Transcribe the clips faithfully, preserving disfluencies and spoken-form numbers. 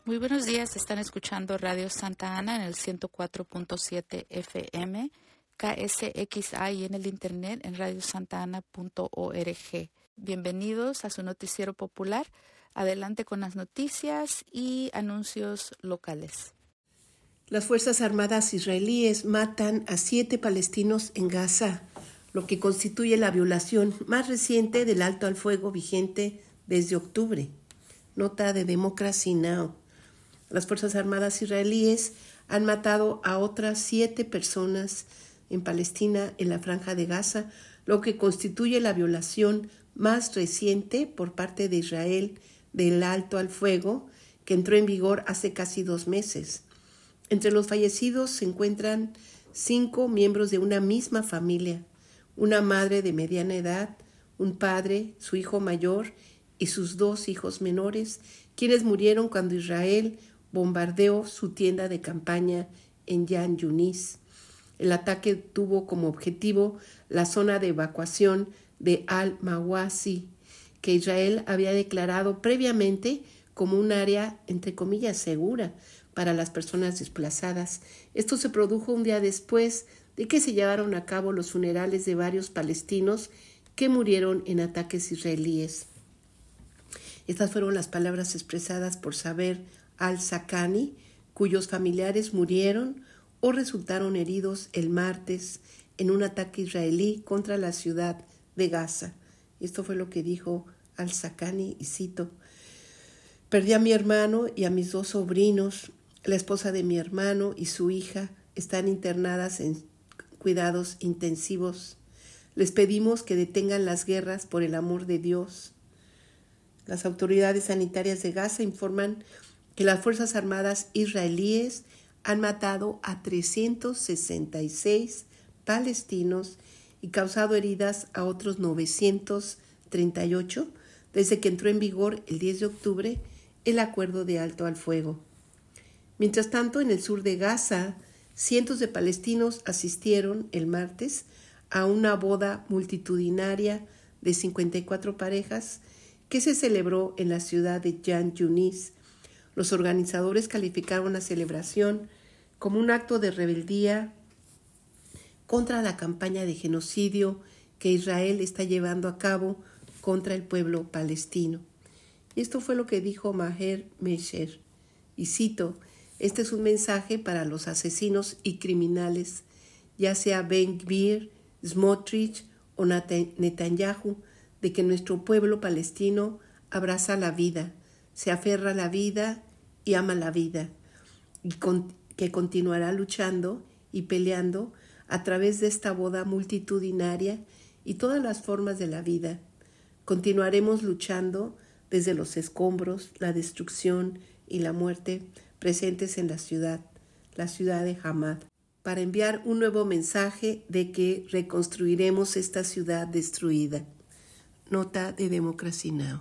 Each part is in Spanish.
Muy buenos días, están escuchando Radio Santa Ana en el ciento cuatro punto siete F M, K S X A y en el internet en radio santa ana punto org. Bienvenidos a su noticiero popular. Adelante con las noticias y anuncios locales. Las Fuerzas Armadas israelíes matan a siete palestinos en Gaza, lo que constituye la violación más reciente del alto al fuego vigente desde octubre. Nota de Democracy Now! Las Fuerzas Armadas israelíes han matado a otras siete personas en Palestina en la Franja de Gaza, lo que constituye la violación más reciente por parte de Israel del alto al fuego, que entró en vigor hace casi dos meses. Entre los fallecidos se encuentran cinco miembros de una misma familia, una madre de mediana edad, un padre, su hijo mayor y sus dos hijos menores, quienes murieron cuando Israel bombardeó su tienda de campaña en Yan Yunis. El ataque tuvo como objetivo la zona de evacuación de Al-Mawasi, que Israel había declarado previamente como un área, entre comillas, segura para las personas desplazadas. Esto se produjo un día después de que se llevaron a cabo los funerales de varios palestinos que murieron en ataques israelíes. Estas fueron las palabras expresadas por Saber al-Sakani, cuyos familiares murieron o resultaron heridos el martes en un ataque israelí contra la ciudad de Gaza. Esto fue lo que dijo al-Sakani, y cito: «Perdí a mi hermano y a mis dos sobrinos. La esposa de mi hermano y su hija están internadas en cuidados intensivos. Les pedimos que detengan las guerras por el amor de Dios». Las autoridades sanitarias de Gaza informan que las Fuerzas Armadas israelíes han matado a trescientos sesenta y seis palestinos y causado heridas a otros novecientos treinta y ocho desde que entró en vigor el diez de octubre el acuerdo de alto al fuego. Mientras tanto, en el sur de Gaza, cientos de palestinos asistieron el martes a una boda multitudinaria de cincuenta y cuatro parejas que se celebró en la ciudad de Yan Yunis. Los organizadores calificaron la celebración como un acto de rebeldía contra la campaña de genocidio que Israel está llevando a cabo contra el pueblo palestino. Esto fue lo que dijo Maher Mesher, y cito: «Este es un mensaje para los asesinos y criminales, ya sea Ben Gvir, Smotrich o Netanyahu, de que nuestro pueblo palestino abraza la vida, se aferra a la vida y ama la vida, y con, que continuará luchando y peleando a través de esta boda multitudinaria y todas las formas de la vida. Continuaremos luchando desde los escombros, la destrucción y la muerte presentes en la ciudad, la ciudad de Hamad, para enviar un nuevo mensaje de que reconstruiremos esta ciudad destruida». Nota de Democracy Now!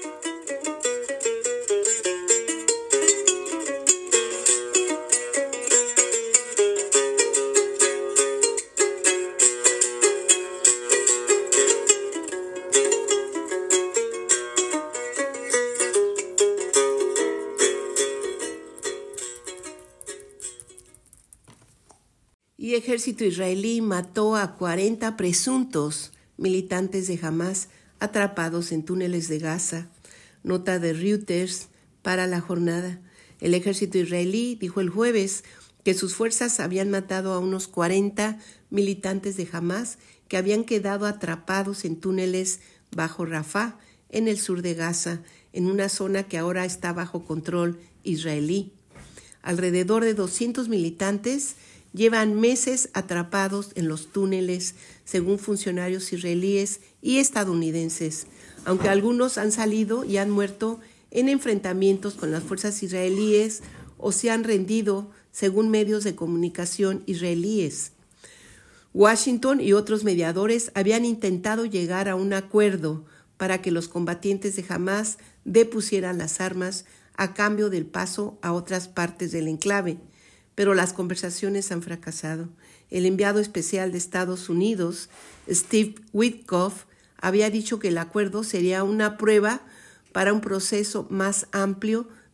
Y ejército israelí mató a cuarenta presuntos militantes de Hamás atrapados en túneles de Gaza. Nota de Reuters para la jornada. El ejército israelí dijo el jueves que sus fuerzas habían matado a unos cuarenta militantes de Hamás que habían quedado atrapados en túneles bajo Rafah, en el sur de Gaza, en una zona que ahora está bajo control israelí. Alrededor de doscientos militantes llevan meses atrapados en los túneles, según funcionarios israelíes y estadounidenses, aunque algunos han salido y han muerto en enfrentamientos con las fuerzas israelíes o se han rendido, según medios de comunicación israelíes. Washington y otros mediadores habían intentado llegar a un acuerdo para que los combatientes de Hamás depusieran las armas a cambio del paso a otras partes del enclave, pero las conversaciones han fracasado. El enviado especial de Estados Unidos, Steve Witkoff, había dicho que el acuerdo sería una prueba para un proceso más amplio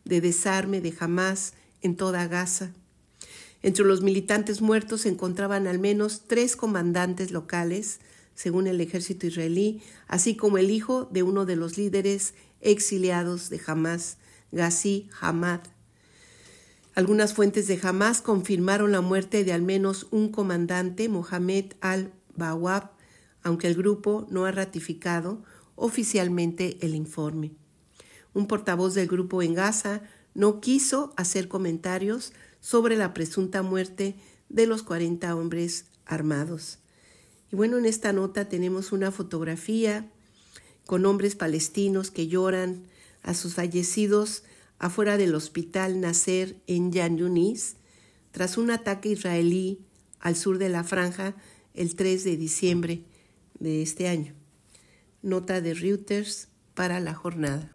de desarme de Hamás en toda Gaza. Entre los militantes muertos se encontraban al menos tres comandantes locales, según el ejército israelí, así como el hijo de uno de los líderes exiliados de Hamás, Ghazi Hamad. Algunas fuentes de Hamás confirmaron la muerte de al menos un comandante, Mohamed al-Bawab, aunque el grupo no ha ratificado oficialmente el informe. Un portavoz del grupo en Gaza no quiso hacer comentarios sobre la presunta muerte de los cuarenta hombres armados. Y bueno, en esta nota tenemos una fotografía con hombres palestinos que lloran a sus fallecidos afuera del hospital Nasser en Yan Yunis, tras un ataque israelí al sur de la franja el tres de diciembre de este año. Nota de Reuters para la jornada.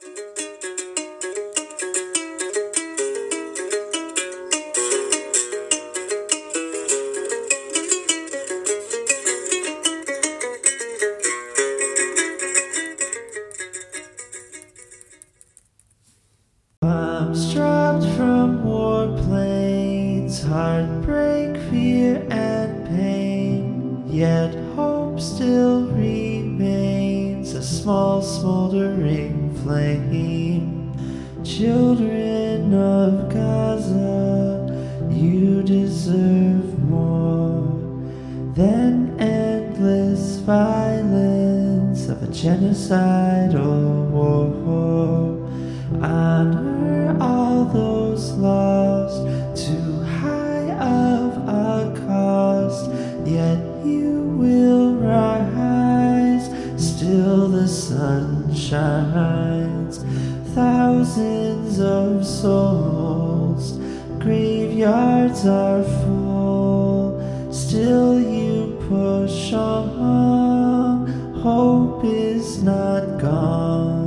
Bombs dropped from warplanes, heartbreak, fear, and pain. Yet hope still remains, a small smoldering flame. Children of Gaza, you deserve more than endless violence of a genocidal war. Honor all those lost, too high of a cost, yet you will rise, still the sun shines. Thousands of souls, graveyards are full, still you push on, hope is not gone.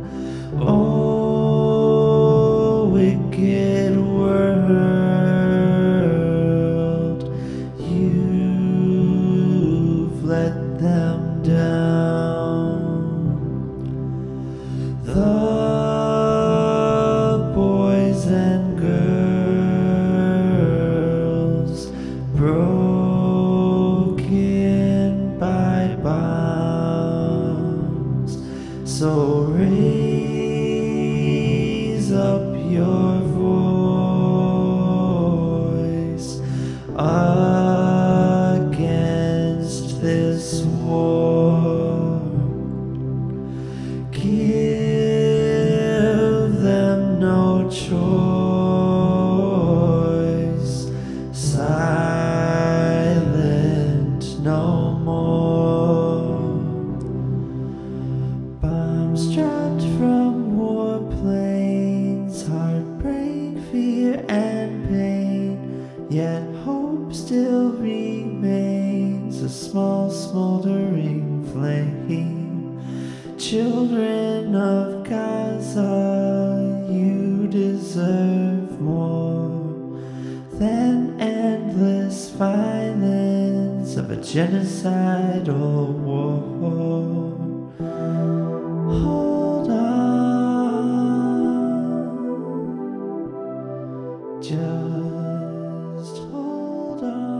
Oh, wicked world, you've let them down. The boys and girls broken by bombs, so raise up your voice against this war. Give them no choice, silent no more. Bombs dropped from warplanes, heartbreak, fear, and pain. Yet hope still remains, a small smoldering flame. Children of Gaza, you deserve more than endless violence of a genocidal war. Hold on, just hold on.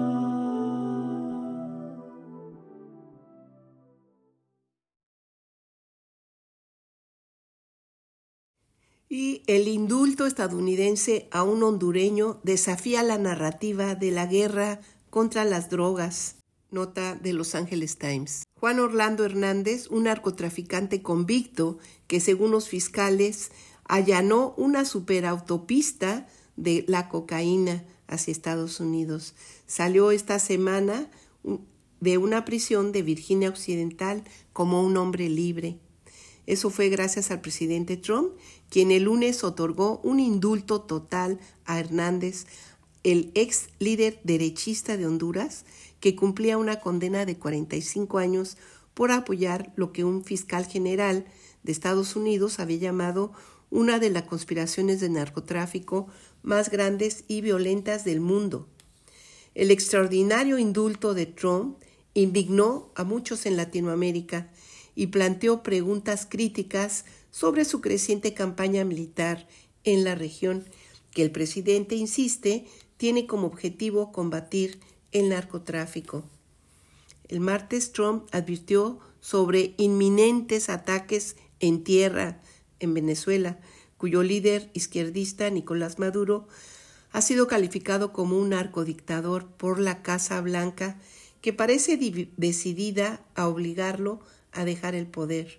Y el indulto estadounidense a un hondureño desafía la narrativa de la guerra contra las drogas. Nota de Los Angeles Times. Juan Orlando Hernández, un narcotraficante convicto que según los fiscales allanó una superautopista de la cocaína hacia Estados Unidos. Salió esta semana de una prisión de Virginia Occidental como un hombre libre. Eso fue gracias al presidente Trump, quien el lunes otorgó un indulto total a Hernández, el ex líder derechista de Honduras, que cumplía una condena de cuarenta y cinco años por apoyar lo que un fiscal general de Estados Unidos había llamado una de las conspiraciones de narcotráfico más grandes y violentas del mundo. El extraordinario indulto de Trump indignó a muchos en Latinoamérica y planteó preguntas críticas sobre su creciente campaña militar en la región, que el presidente insiste tiene como objetivo combatir el narcotráfico. El martes Trump advirtió sobre inminentes ataques en tierra en Venezuela, cuyo líder izquierdista Nicolás Maduro ha sido calificado como un narcodictador por la Casa Blanca, que parece decidida a obligarlo a dejar el poder.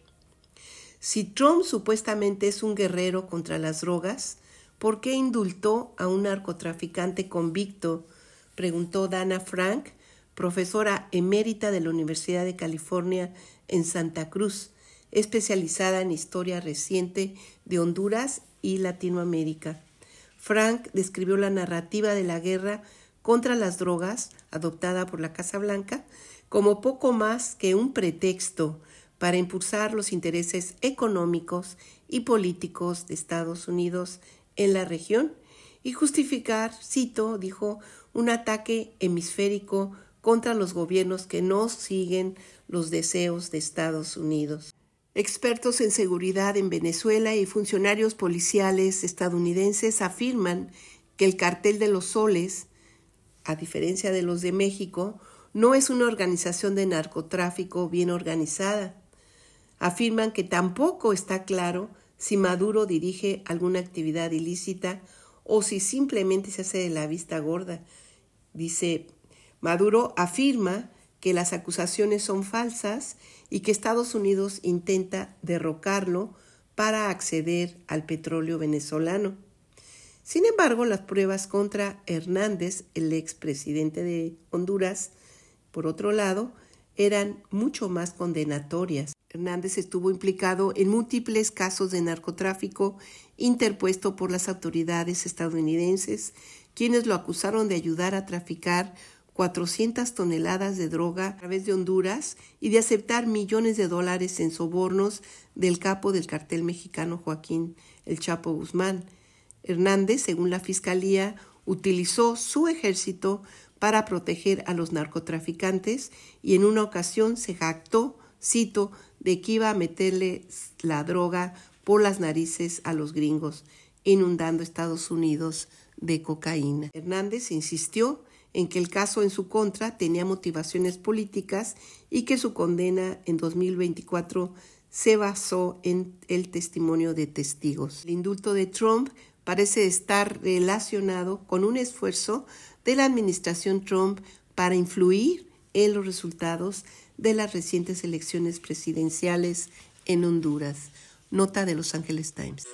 Si Trump supuestamente es un guerrero contra las drogas, ¿por qué indultó a un narcotraficante convicto?, preguntó Dana Frank, profesora emérita de la Universidad de California en Santa Cruz, especializada en historia reciente de Honduras y Latinoamérica. Frank describió la narrativa de la guerra contra las drogas, adoptada por la Casa Blanca, como poco más que un pretexto para impulsar los intereses económicos y políticos de Estados Unidos en la región y justificar, cito, dijo, un ataque hemisférico contra los gobiernos que no siguen los deseos de Estados Unidos. Expertos en seguridad en Venezuela y funcionarios policiales estadounidenses afirman que el Cartel de los Soles, a diferencia de los de México, no es una organización de narcotráfico bien organizada. Afirman que tampoco está claro si Maduro dirige alguna actividad ilícita o si simplemente se hace de la vista gorda. Dice, Maduro afirma que las acusaciones son falsas y que Estados Unidos intenta derrocarlo para acceder al petróleo venezolano. Sin embargo, las pruebas contra Hernández, el expresidente de Honduras, por otro lado, eran mucho más condenatorias. Hernández estuvo implicado en múltiples casos de narcotráfico interpuesto por las autoridades estadounidenses, quienes lo acusaron de ayudar a traficar cuatrocientas toneladas de droga a través de Honduras y de aceptar millones de dólares en sobornos del capo del cartel mexicano Joaquín El Chapo Guzmán. Hernández, según la Fiscalía, utilizó su ejército para proteger a los narcotraficantes y en una ocasión se jactó, cito, de que iba a meterle la droga por las narices a los gringos, inundando Estados Unidos de cocaína. Hernández insistió en que el caso en su contra tenía motivaciones políticas y que su condena en dos mil veinticuatro se basó en el testimonio de testigos. El indulto de Trump parece estar relacionado con un esfuerzo de la administración Trump para influir en los resultados de las recientes elecciones presidenciales en Honduras. Nota de Los Angeles Times.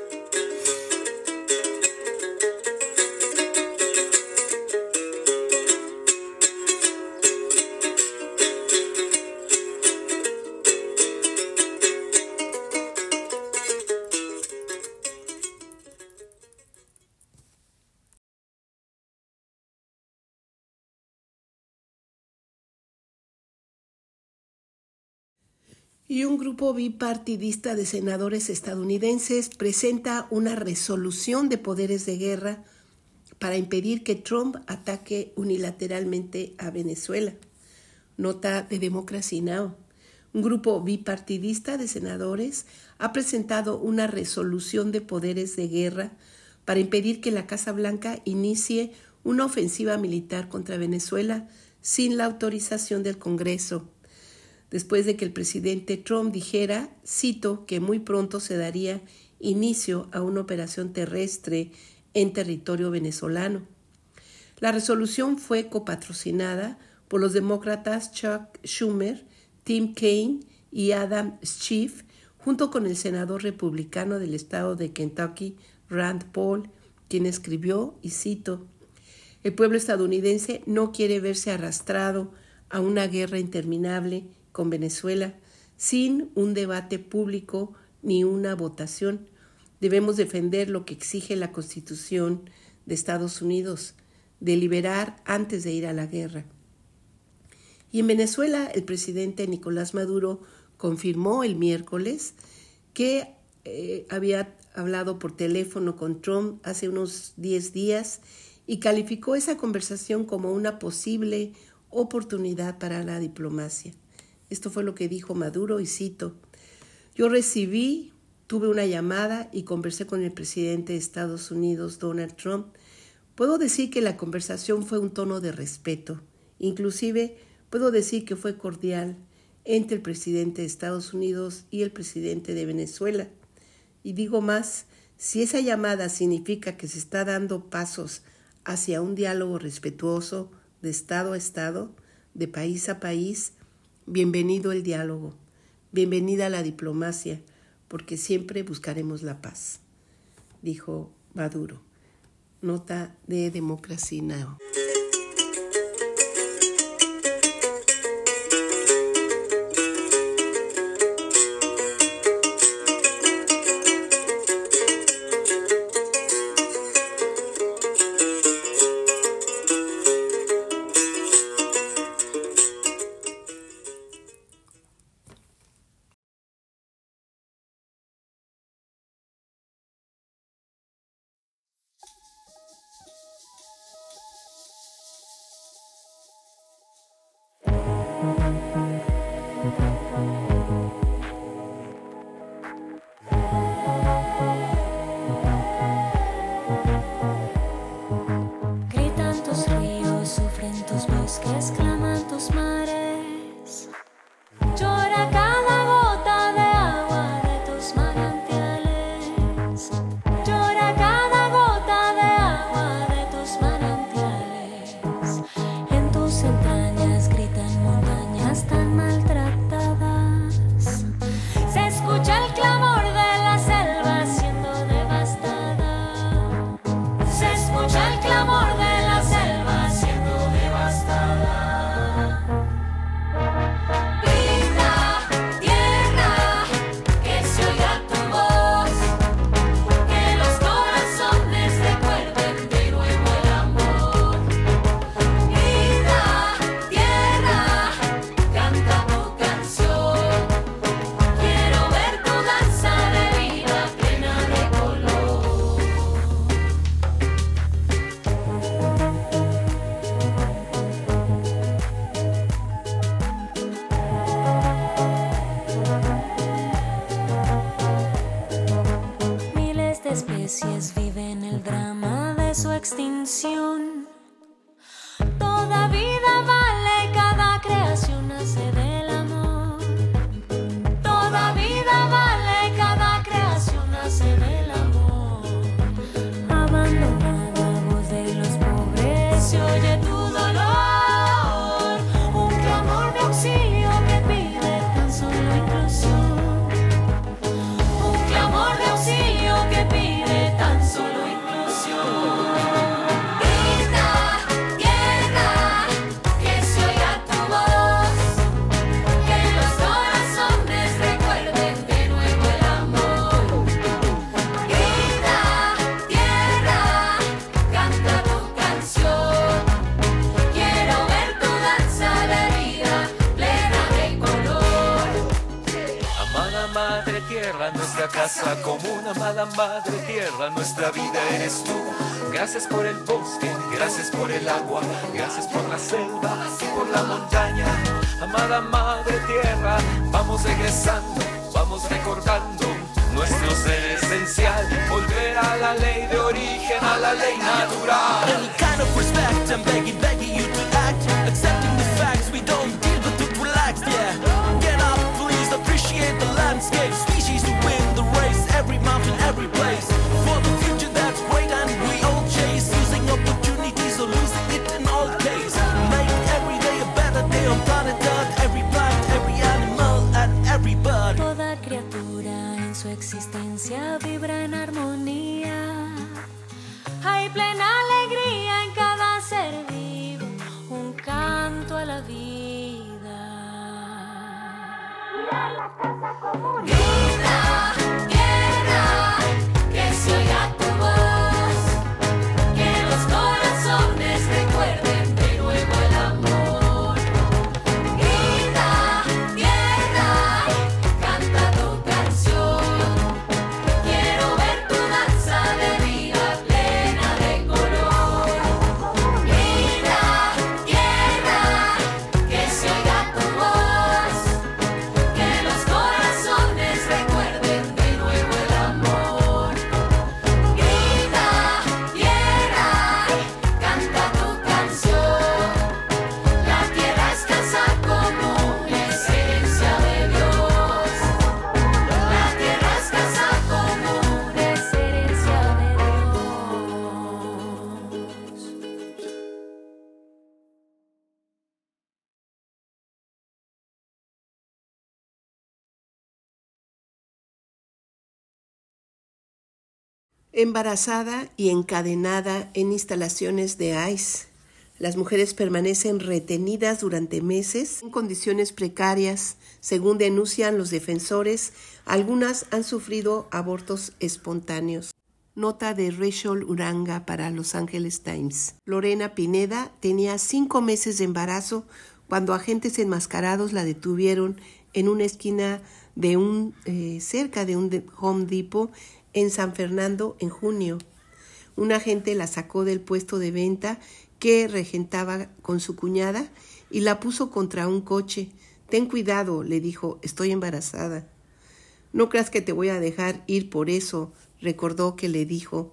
Y un grupo bipartidista de senadores estadounidenses presenta una resolución de poderes de guerra para impedir que Trump ataque unilateralmente a Venezuela. Nota de Democracy Now! Un grupo bipartidista de senadores ha presentado una resolución de poderes de guerra para impedir que la Casa Blanca inicie una ofensiva militar contra Venezuela sin la autorización del Congreso, después de que el presidente Trump dijera, cito, que muy pronto se daría inicio a una operación terrestre en territorio venezolano. La resolución fue copatrocinada por los demócratas Chuck Schumer, Tim Kaine y Adam Schiff, junto con el senador republicano del estado de Kentucky, Rand Paul, quien escribió, y cito, el pueblo estadounidense no quiere verse arrastrado a una guerra interminable con Venezuela sin un debate público ni una votación. Debemos defender lo que exige la Constitución de Estados Unidos, deliberar antes de ir a la guerra. Y en Venezuela, el presidente Nicolás Maduro confirmó el miércoles que eh, había hablado por teléfono con Trump hace unos diez días y calificó esa conversación como una posible oportunidad para la diplomacia. Esto fue lo que dijo Maduro y cito, yo recibí tu tuve una llamada y conversé con el presidente de Estados Unidos, Donald Trump. Puedo decir que la conversación fue un tono de respeto. Inclusive puedo decir que fue cordial entre el presidente de Estados Unidos y el presidente de Venezuela. Y digo más, si esa llamada significa que se está dando pasos hacia un diálogo respetuoso de Estado a Estado, de país a país, bienvenido el diálogo, bienvenida la diplomacia, porque siempre buscaremos la paz, dijo Maduro. Nota de Democracy Now! especies viven el drama de su extinción. Toda vida vale, cada creación nace del amor. Toda vida vale, cada creación nace del amor. Abandonada voz de los pobres, se oye tu dolor. Un clamor de auxilio que pide tan solo inclusión. Un clamor de auxilio que pide tan solo inclusión. Nuestra casa común, amada madre tierra, nuestra vida eres tú. Gracias por el bosque, gracias por el agua, gracias por la selva y por la montaña. Amada madre tierra, vamos regresando, vamos recordando nuestro ser esencial. Volver a la ley de origen, a la ley natural. Any kind of respect, I'm begging, begging you to act. Accepting the facts, we don't deal but to relax, yeah. Get up, please, appreciate the landscape. Species to win the race, every mountain, every place. For the future that's great and we all chase. Using opportunities or losing it in all case. Make every day a better day on planet Earth. Every plant, every animal and every bird. Toda criatura en su existencia vibra en armonía. Hay plena alegría en cada ser vivo, un canto a la vida. Vida, tierra, que se oiga tu voz, que los corazones recuerden de nuevo el amor. Vida, tierra, canta tu canción. Quiero ver tu danza de vida plena de color. Vida, tierra, que se oiga tu voz, que los corazones Embarazada y encadenada en instalaciones de ICE. Las mujeres permanecen retenidas durante meses en condiciones precarias. Según denuncian los defensores, algunas han sufrido abortos espontáneos. Nota de Rachel Uranga para Los Angeles Times. Lorena Pineda tenía cinco meses de embarazo cuando agentes enmascarados la detuvieron en una esquina de un eh, cerca de un Home Depot en San Fernando en junio. Un agente la sacó del puesto de venta que regentaba con su cuñada y la puso contra un coche. Ten cuidado, le dijo, estoy embarazada. No creas que te voy a dejar ir por eso, recordó que le dijo.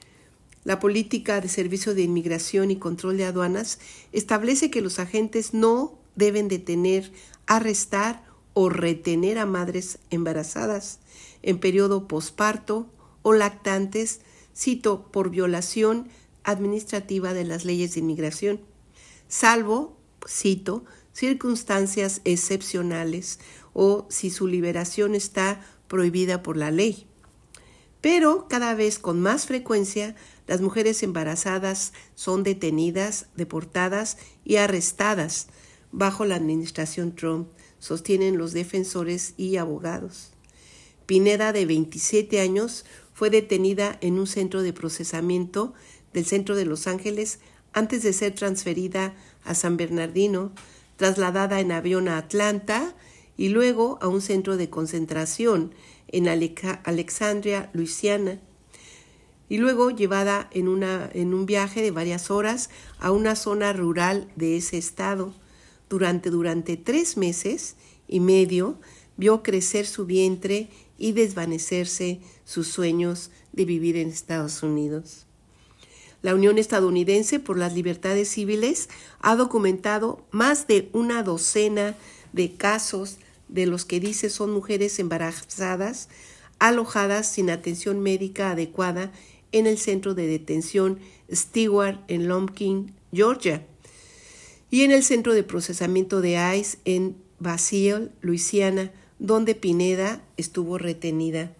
La política de Servicio de Inmigración y Control de Aduanas establece que los agentes no deben detener, arrestar o retener a madres embarazadas en periodo posparto o lactantes, cito, por violación administrativa de las leyes de inmigración, salvo, cito, circunstancias excepcionales o si su liberación está prohibida por la ley. Pero cada vez con más frecuencia las mujeres embarazadas son detenidas, deportadas y arrestadas bajo la administración Trump, sostienen los defensores y abogados. Pineda, de veintisiete años, fue detenida en un centro de procesamiento del centro de Los Ángeles antes de ser transferida a San Bernardino, trasladada en avión a Atlanta y luego a un centro de concentración en Alexandria, Luisiana, y luego llevada en, una, en un viaje de varias horas a una zona rural de ese estado. Durante, durante tres meses y medio vio crecer su vientre y desvanecerse sus sueños de vivir en Estados Unidos. La Unión Estadounidense por las Libertades Civiles ha documentado más de una docena de casos de los que dice son mujeres embarazadas alojadas sin atención médica adecuada en el centro de detención Stewart en Lumpkin, Georgia, y en el centro de procesamiento de ICE en Basile, Luisiana, donde Pineda estuvo retenida.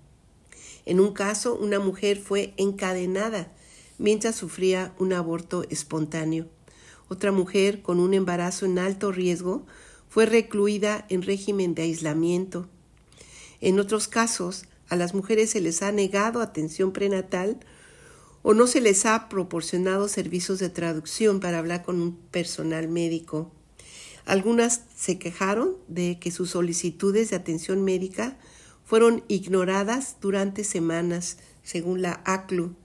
En un caso, una mujer fue encadenada mientras sufría un aborto espontáneo. Otra mujer con un embarazo en alto riesgo fue recluida en régimen de aislamiento. En otros casos, a las mujeres se les ha negado atención prenatal o no se les ha proporcionado servicios de traducción para hablar con un personal médico. Algunas se quejaron de que sus solicitudes de atención médica fueron ignoradas durante semanas, según la A C L U.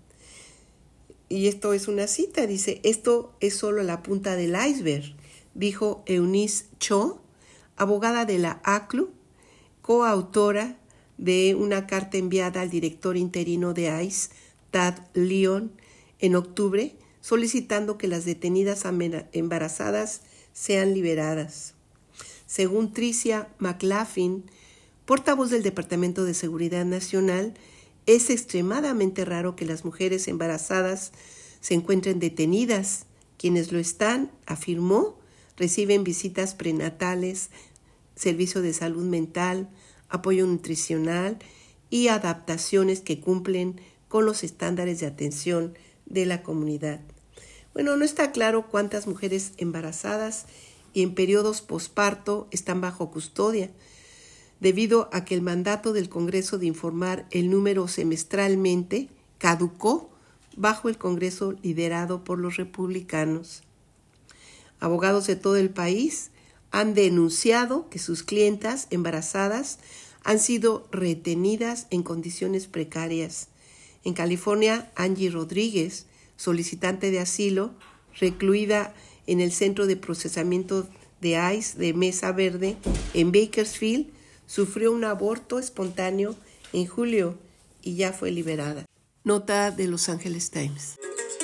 Y esto es una cita, dice, esto es solo la punta del iceberg, dijo Eunice Cho, abogada de la A C L U, coautora de una carta enviada al director interino de ICE, Tad Leon, en octubre, solicitando que las detenidas embarazadas sean liberadas. Según Tricia McLaughlin, portavoz del Departamento de Seguridad Nacional, es extremadamente raro que las mujeres embarazadas se encuentren detenidas. Quienes lo están, afirmó, reciben visitas prenatales, servicio de salud mental, apoyo nutricional y adaptaciones que cumplen con los estándares de atención de la comunidad. Bueno, no está claro cuántas mujeres embarazadas y en periodos posparto están bajo custodia, debido a que el mandato del Congreso de informar el número semestralmente caducó bajo el Congreso liderado por los republicanos. Abogados de todo el país han denunciado que sus clientas embarazadas han sido retenidas en condiciones precarias. En California, Angie Rodríguez, solicitante de asilo, recluida en el Centro de Procesamiento de ICE de Mesa Verde en Bakersfield, sufrió un aborto espontáneo en julio y ya fue liberada. Nota de Los Angeles Times.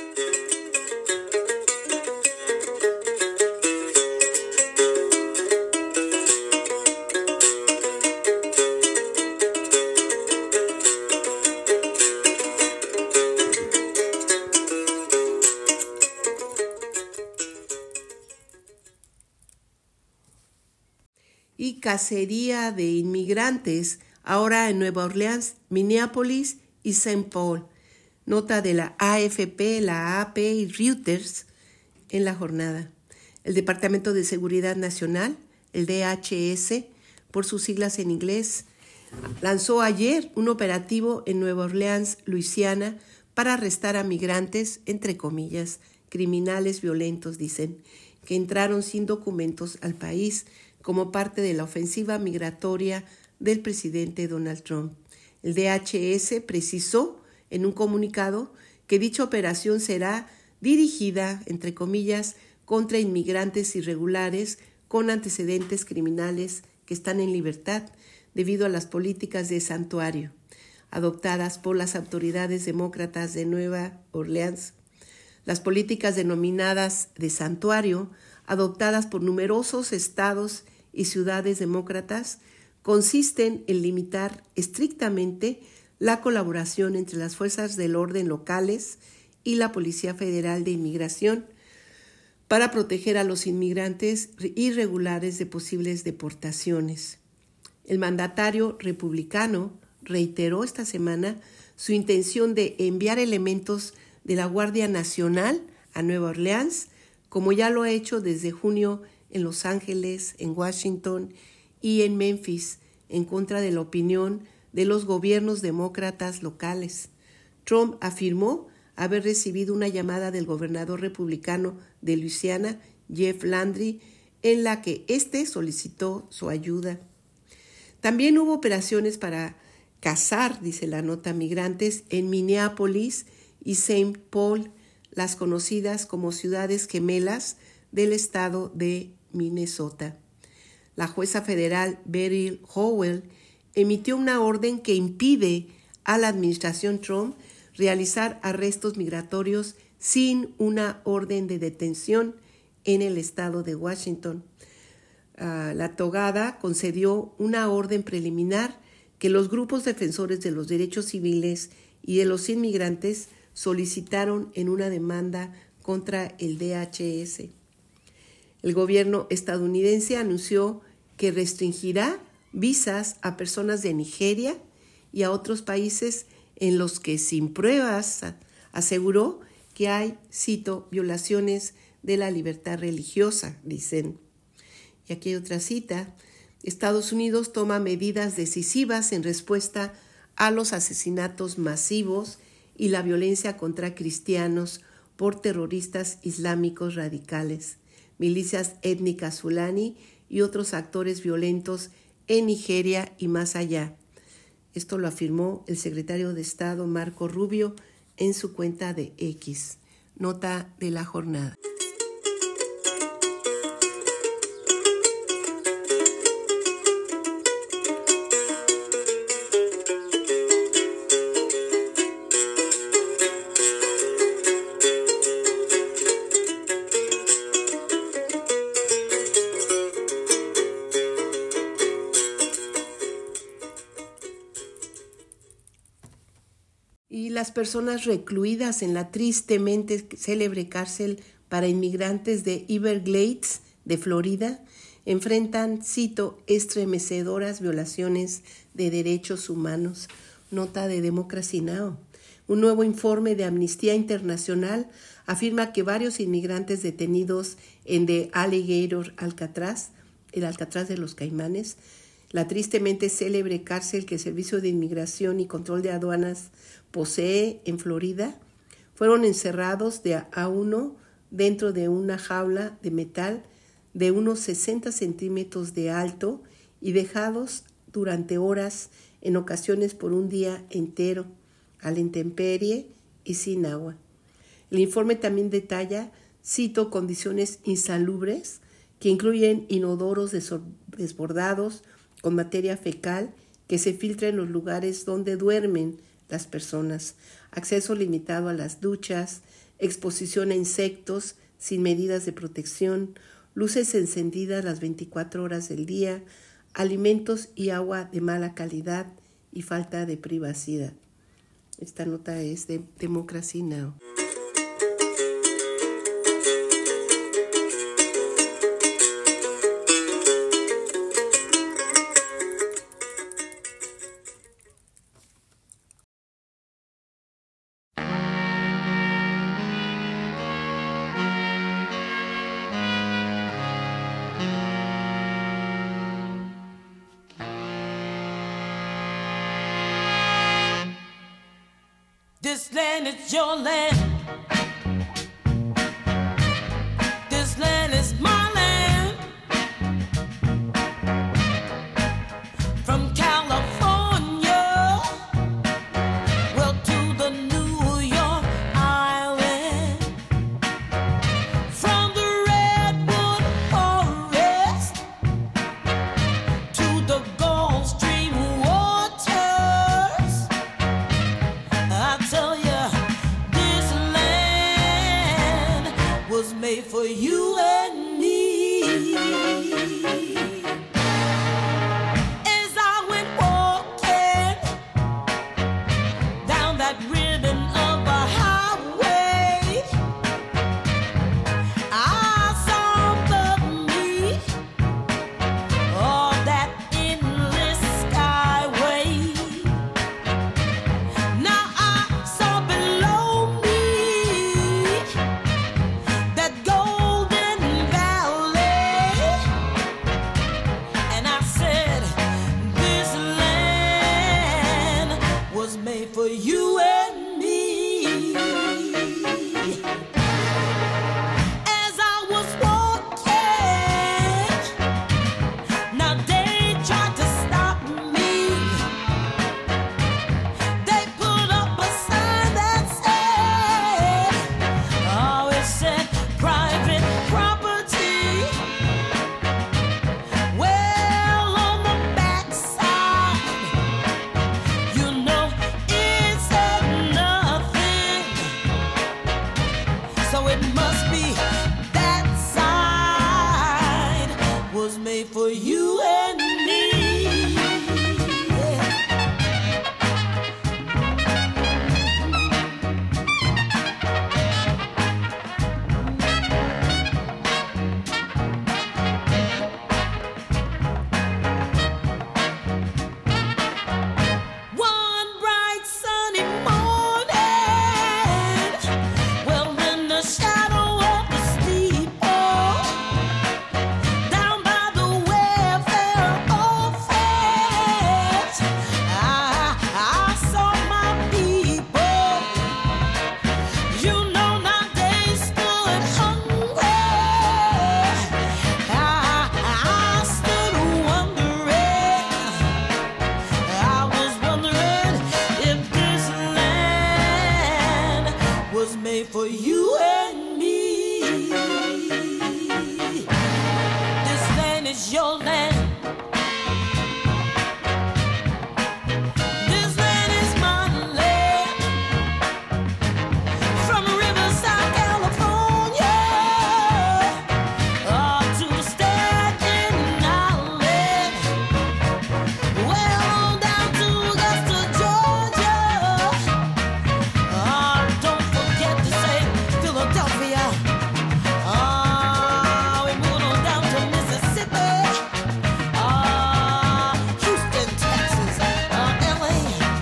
Y cacería de inmigrantes ahora en Nueva Orleans, Minneapolis y Saint Paul. Nota de la A F P, la A P y Reuters en la jornada. El Departamento de Seguridad Nacional, el D H S, por sus siglas en inglés, lanzó ayer un operativo en Nueva Orleans, Luisiana, para arrestar a migrantes, entre comillas, criminales violentos, dicen, que entraron sin documentos al país como parte de la ofensiva migratoria del presidente Donald Trump. El D H S precisó en un comunicado que dicha operación será dirigida, entre comillas, contra inmigrantes irregulares con antecedentes criminales que están en libertad debido a las políticas de santuario adoptadas por las autoridades demócratas de Nueva Orleans. Las políticas denominadas de santuario, adoptadas por numerosos estados y ciudades demócratas, consisten en limitar estrictamente la colaboración entre las fuerzas del orden locales y la Policía Federal de Inmigración para proteger a los inmigrantes irregulares de posibles deportaciones. El mandatario republicano reiteró esta semana su intención de enviar elementos de la Guardia Nacional a Nueva Orleans, como ya lo ha hecho desde junio en Los Ángeles, en Washington y en Memphis, en contra de la opinión de los gobiernos demócratas locales. Trump afirmó haber recibido una llamada del gobernador republicano de Luisiana, Jeff Landry, en la que éste solicitó su ayuda. También hubo operaciones para cazar, dice la nota, migrantes en Minneapolis y Saint Paul, las conocidas como ciudades gemelas del estado de Minnesota. La jueza federal Beryl Howell emitió una orden que impide a la administración Trump realizar arrestos migratorios sin una orden de detención en el estado de Washington. Uh, la togada concedió una orden preliminar que los grupos defensores de los derechos civiles y de los inmigrantes solicitaron en una demanda contra el D H S. El gobierno estadounidense anunció que restringirá visas a personas de Nigeria y a otros países en los que sin pruebas aseguró que hay, cito, violaciones de la libertad religiosa, dicen. Y aquí hay otra cita. Estados Unidos toma medidas decisivas en respuesta a los asesinatos masivos y la violencia contra cristianos por terroristas islámicos radicales, milicias étnicas fulani y otros actores violentos en Nigeria y más allá. Esto lo afirmó el secretario de Estado Marco Rubio en su cuenta de X. Nota de la jornada. Y las personas recluidas en la tristemente célebre cárcel para inmigrantes de Everglades, de Florida, enfrentan, cito, estremecedoras violaciones de derechos humanos. Nota de Democracy Now! Un nuevo informe de Amnistía Internacional afirma que varios inmigrantes detenidos en The Alligator Alcatraz, el Alcatraz de los Caimanes, la tristemente célebre cárcel que el Servicio de Inmigración y Control de Aduanas posee en Florida, fueron encerrados de a uno dentro de una jaula de metal de unos sesenta centímetros de alto y dejados durante horas, en ocasiones por un día entero, a la intemperie y sin agua. El informe también detalla, cito, condiciones insalubres que incluyen inodoros desbordados con materia fecal que se filtra en los lugares donde duermen las personas, acceso limitado a las duchas, exposición a insectos sin medidas de protección, luces encendidas las veinticuatro horas del día, alimentos y agua de mala calidad y falta de privacidad. Esta nota es de Democracy Now! land is your land. This land is my land. From California, well, to the New York Island. From the Redwood Forest to the Gulf Stream waters. I tell ya, this land was made for you and me. As I went walking down that ribbon of a highway, I saw above me all that endless skyway. Now I saw below me that golden valley, and I said, this land was made for you and me. As I was walking, now they tried to stop me. They put up a sign that said, oh, it said private property. Well, on the backside, you know, it said nothing. So it must be that side was made for you and me. Yeah. One bright sunny morning, well, in the shadow of the steeple, down by the welfare office, I, I saw my people. You know, now they stood hungry. I, I stood wondering. I was wondering if this land was made for you and me. This land is your land. This land is my land. From Riverside, California, uh, to Staten Island. Well, on down to Augusta, Georgia. Ah, don't forget to say Philadelphia. Ah, we moved on down to Mississippi. Ah, Houston, Texas, uh, L A.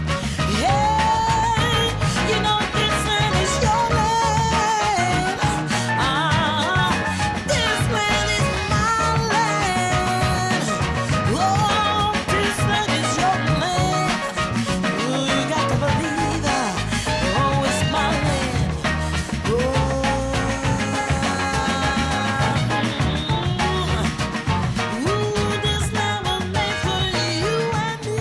Hey, you know this land is your land. Ah, this land is my land. Oh, this land is your land. Oh, you got to believe that. Oh, it's my land. Oh, ooh, this land was made for you and me.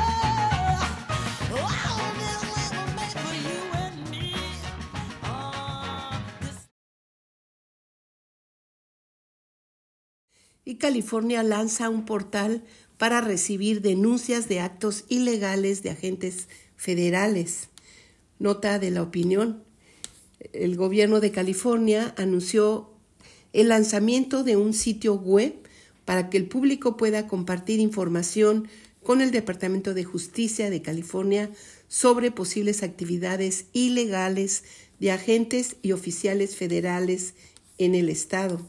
Oh, this land was made for you and me. Oh, this Y California lanza un portal para recibir denuncias de actos ilegales de agentes federales. Nota de la opinión. El gobierno de California anunció el lanzamiento de un sitio web para que el público pueda compartir información con el Departamento de Justicia de California sobre posibles actividades ilegales de agentes y oficiales federales en el estado.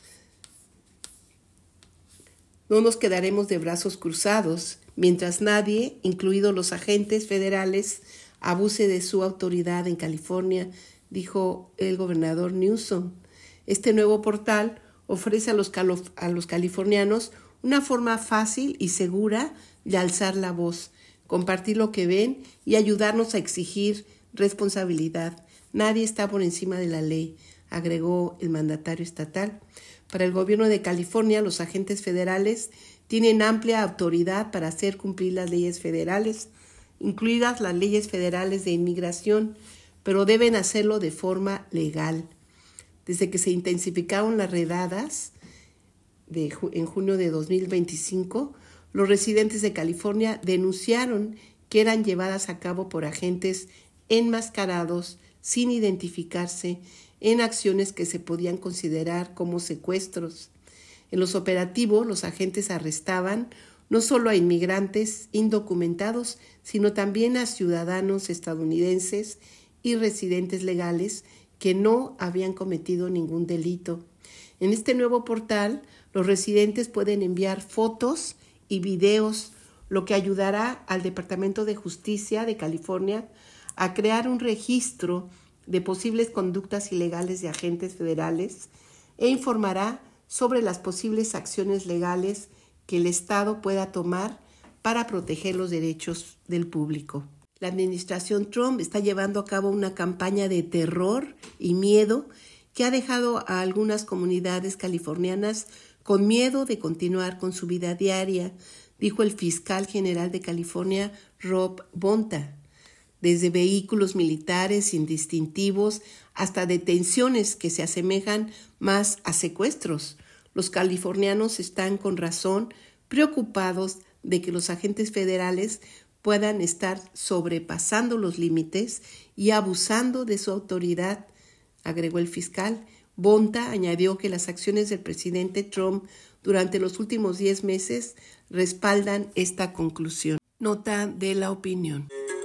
No nos quedaremos de brazos cruzados mientras nadie, incluidos los agentes federales, abuse de su autoridad en California, dijo el gobernador Newsom. Este nuevo portal ofrece a los, calo- a los californianos una forma fácil y segura de alzar la voz, compartir lo que ven y ayudarnos a exigir responsabilidad. Nadie está por encima de la ley, agregó el mandatario estatal. Para el gobierno de California, los agentes federales tienen amplia autoridad para hacer cumplir las leyes federales, incluidas las leyes federales de inmigración, pero deben hacerlo de forma legal. Desde que se intensificaron las redadas de, en junio de dos mil veinticinco, los residentes de California denunciaron que eran llevadas a cabo por agentes enmascarados sin identificarse en acciones que se podían considerar como secuestros. En los operativos, los agentes arrestaban no solo a inmigrantes indocumentados, sino también a ciudadanos estadounidenses y residentes legales que no habían cometido ningún delito. En este nuevo portal, los residentes pueden enviar fotos y videos, lo que ayudará al Departamento de Justicia de California a crear un registro de posibles conductas ilegales de agentes federales e informará sobre las posibles acciones legales que el Estado pueda tomar para proteger los derechos del público. La administración Trump está llevando a cabo una campaña de terror y miedo que ha dejado a algunas comunidades californianas con miedo de continuar con su vida diaria, dijo el fiscal general de California, Rob Bonta. Desde vehículos militares sin distintivos hasta detenciones que se asemejan más a secuestros. Los californianos están con razón preocupados de que los agentes federales puedan estar sobrepasando los límites y abusando de su autoridad, agregó el fiscal. Bonta añadió que las acciones del presidente Trump durante los últimos diez meses respaldan esta conclusión. Nota de la opinión.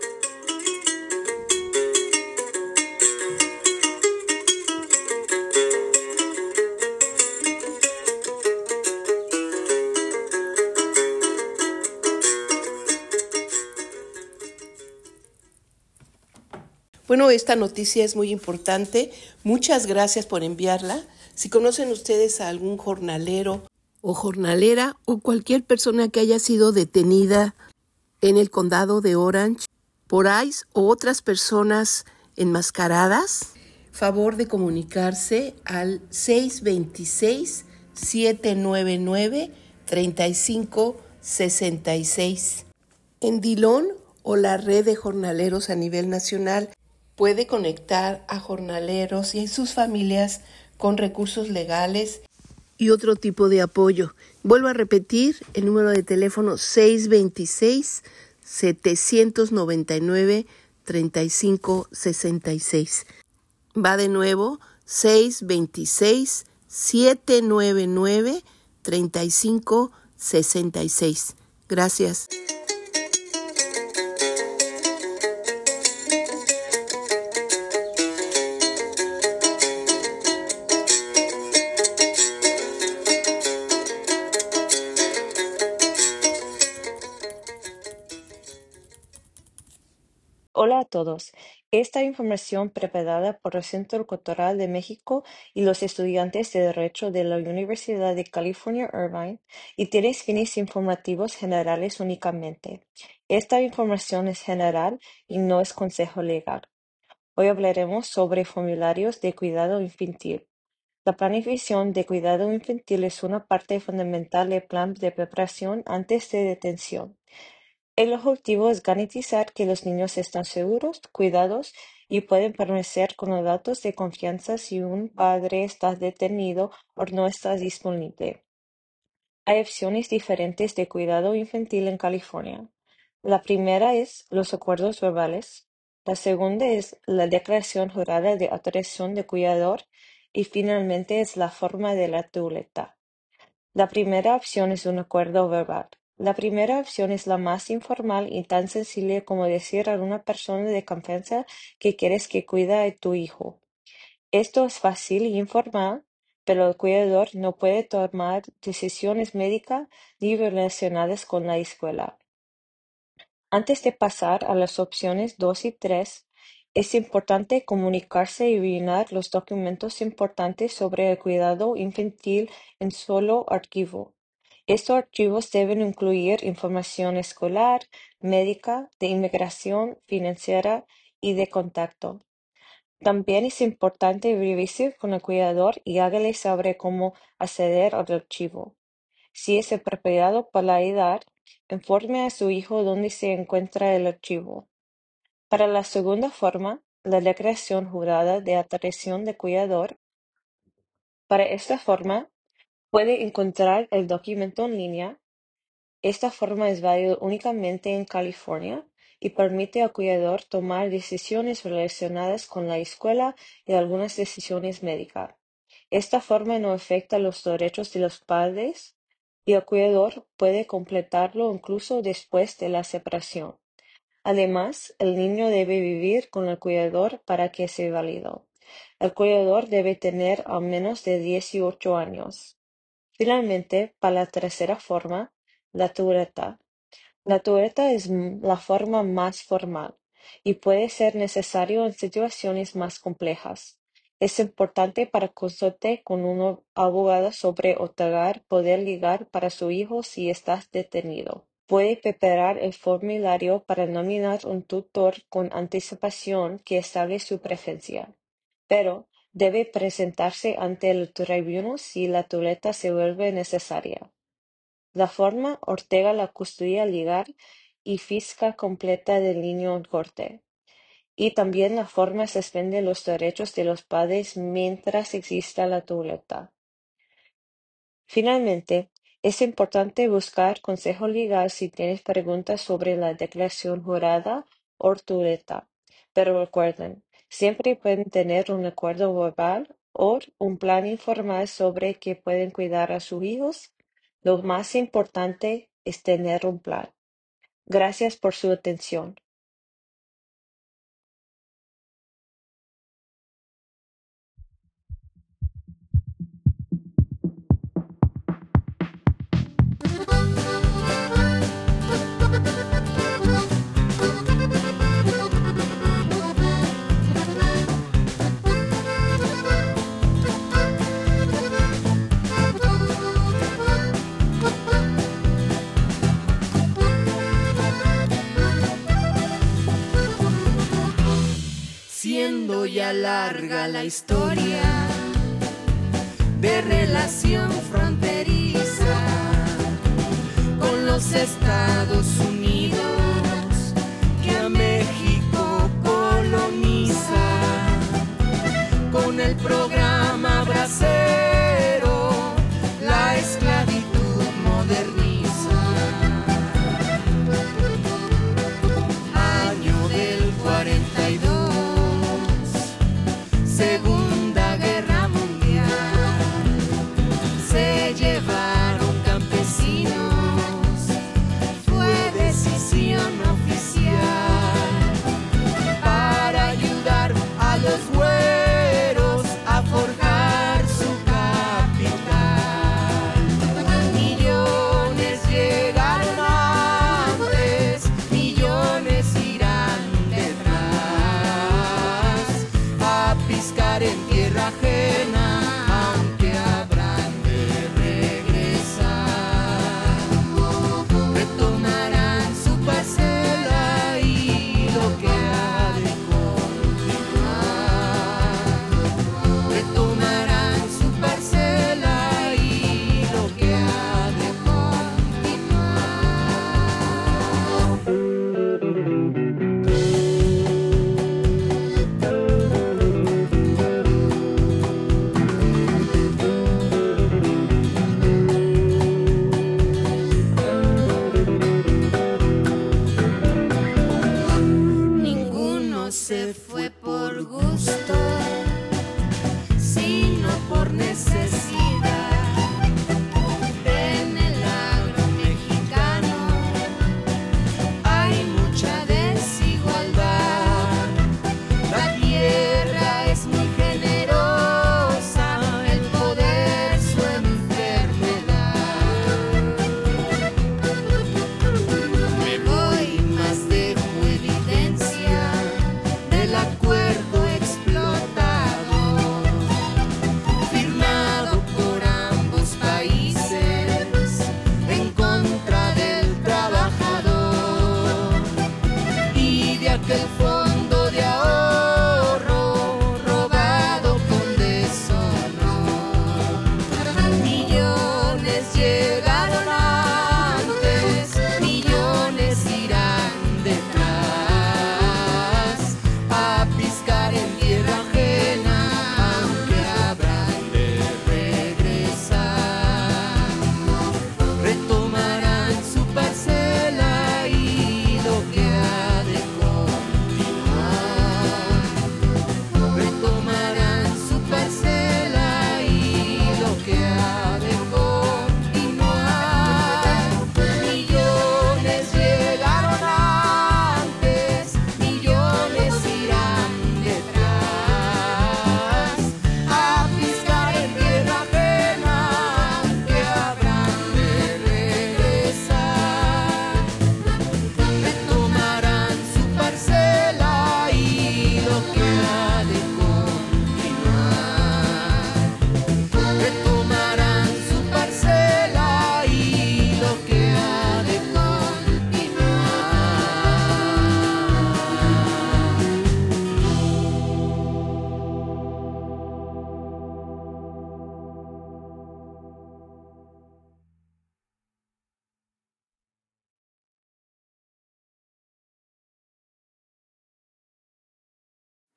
Bueno, esta noticia es muy importante. Muchas gracias por enviarla. Si conocen ustedes a algún jornalero o jornalera o cualquier persona que haya sido detenida en el condado de Orange por ICE o otras personas enmascaradas, favor de comunicarse al seis dos seis, siete nueve nueve, tres cinco seis seis. En Dillon o la red de jornaleros a nivel nacional puede conectar a jornaleros y sus familias con recursos legales y otro tipo de apoyo. Vuelvo a repetir el número de teléfono seis dos seis, siete nueve nueve, tres cinco seis seis. Va de nuevo, seis dos seis, siete nueve nueve, tres cinco seis seis. Gracias. Hola a todos. Esta información preparada por el Centro Cultural de México y los estudiantes de Derecho de la Universidad de California, Irvine, y tiene fines informativos generales únicamente. Esta información es general y no es consejo legal. Hoy hablaremos sobre formularios de cuidado infantil. La planificación de cuidado infantil es una parte fundamental del plan de preparación antes de detención. El objetivo es garantizar que los niños están seguros, cuidados y pueden permanecer con los datos de confianza si un padre está detenido o no está disponible. Hay opciones diferentes de cuidado infantil en California. La primera es los acuerdos verbales. La segunda es la declaración jurada de autorización de cuidador y finalmente es la forma de la tuleta. La primera opción es un acuerdo verbal. La primera opción es la más informal y tan sencilla como decir a una persona de confianza que quieres que cuide de tu hijo. Esto es fácil y informal, pero el cuidador no puede tomar decisiones médicas ni relacionadas con la escuela. Antes de pasar a las opciones dos y tres, es importante comunicarse y llenar los documentos importantes sobre el cuidado infantil en solo archivo. Estos archivos deben incluir información escolar, médica, de inmigración, financiera y de contacto. También es importante revisar con el cuidador y hágale saber cómo acceder al archivo. Si es apropiado para la edad, informe a su hijo dónde se encuentra el archivo. Para la segunda forma, la declaración jurada de atribución de cuidador. Para esta forma, puede encontrar el documento en línea. Esta forma es válida únicamente en California y permite al cuidador tomar decisiones relacionadas con la escuela y algunas decisiones médicas. Esta forma no afecta los derechos de los padres y el cuidador puede completarlo incluso después de la separación. Además, el niño debe vivir con el cuidador para que sea válido. El cuidador debe tener al menos de dieciocho años. Finalmente, para la tercera forma, la tutoreta. La tutoreta es la forma más formal y puede ser necesario en situaciones más complejas. Es importante para consultar con un abogado sobre otorgar poder legal para su hijo si está detenido. Puede preparar el formulario para nominar un tutor con anticipación que establece su preferencia, pero debe presentarse ante el tribunal si la tutoreta se vuelve necesaria. La forma otorga la custodia legal y física completa del niño en corte, y también la forma suspende los derechos de los padres mientras exista la tutoreta. Finalmente, es importante buscar consejo legal si tienes preguntas sobre la declaración jurada o tutoreta, pero recuerden, siempre pueden tener un acuerdo verbal o un plan informal sobre que pueden cuidar a sus hijos. Lo más importante es tener un plan. Gracias por su atención. Siendo ya larga la historia de relación fronteriza con los Estados Unidos que a México coloniza con el programa bracero, la esclavitud moderniza. Año del cuarenta y dos, Segunda Guerra Mundial, se llevaron campesinos, fue